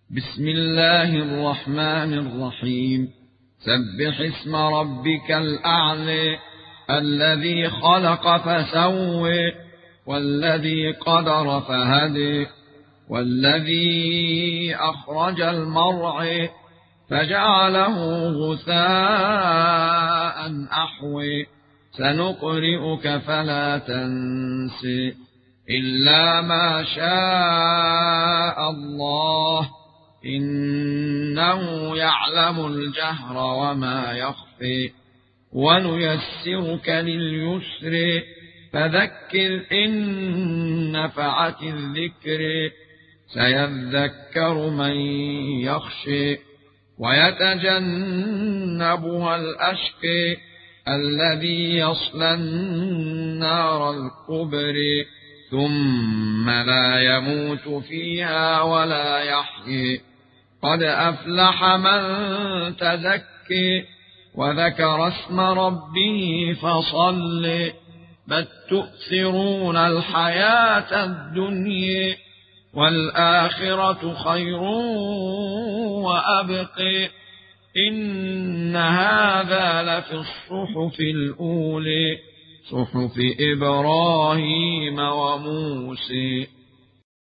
بسم الله الرحمن الرحيم. سبح اسم ربك الأعلى الذي خلق فسوى والذي قدر فهدي والذي أخرج المرعى فجعله غثاء أحوى سنقرئك فلا تنسى إلا ما شاء الله إنه يعلم الجهر وما يخفي ونيسرك لليسر فذكر إن نفعت الذكر سيذكر من يخشى ويتجنبها الأشقى الذي يصلى النار الكبرى ثم لا يموت فيها ولا يحيى قد أفلح من تزكى وذكر اسم ربه فصلى بل تؤثرون الحياة الدنيا والآخرة خير وأبقى إن هذا لفي الصحف الأولى صحف إبراهيم وموسى.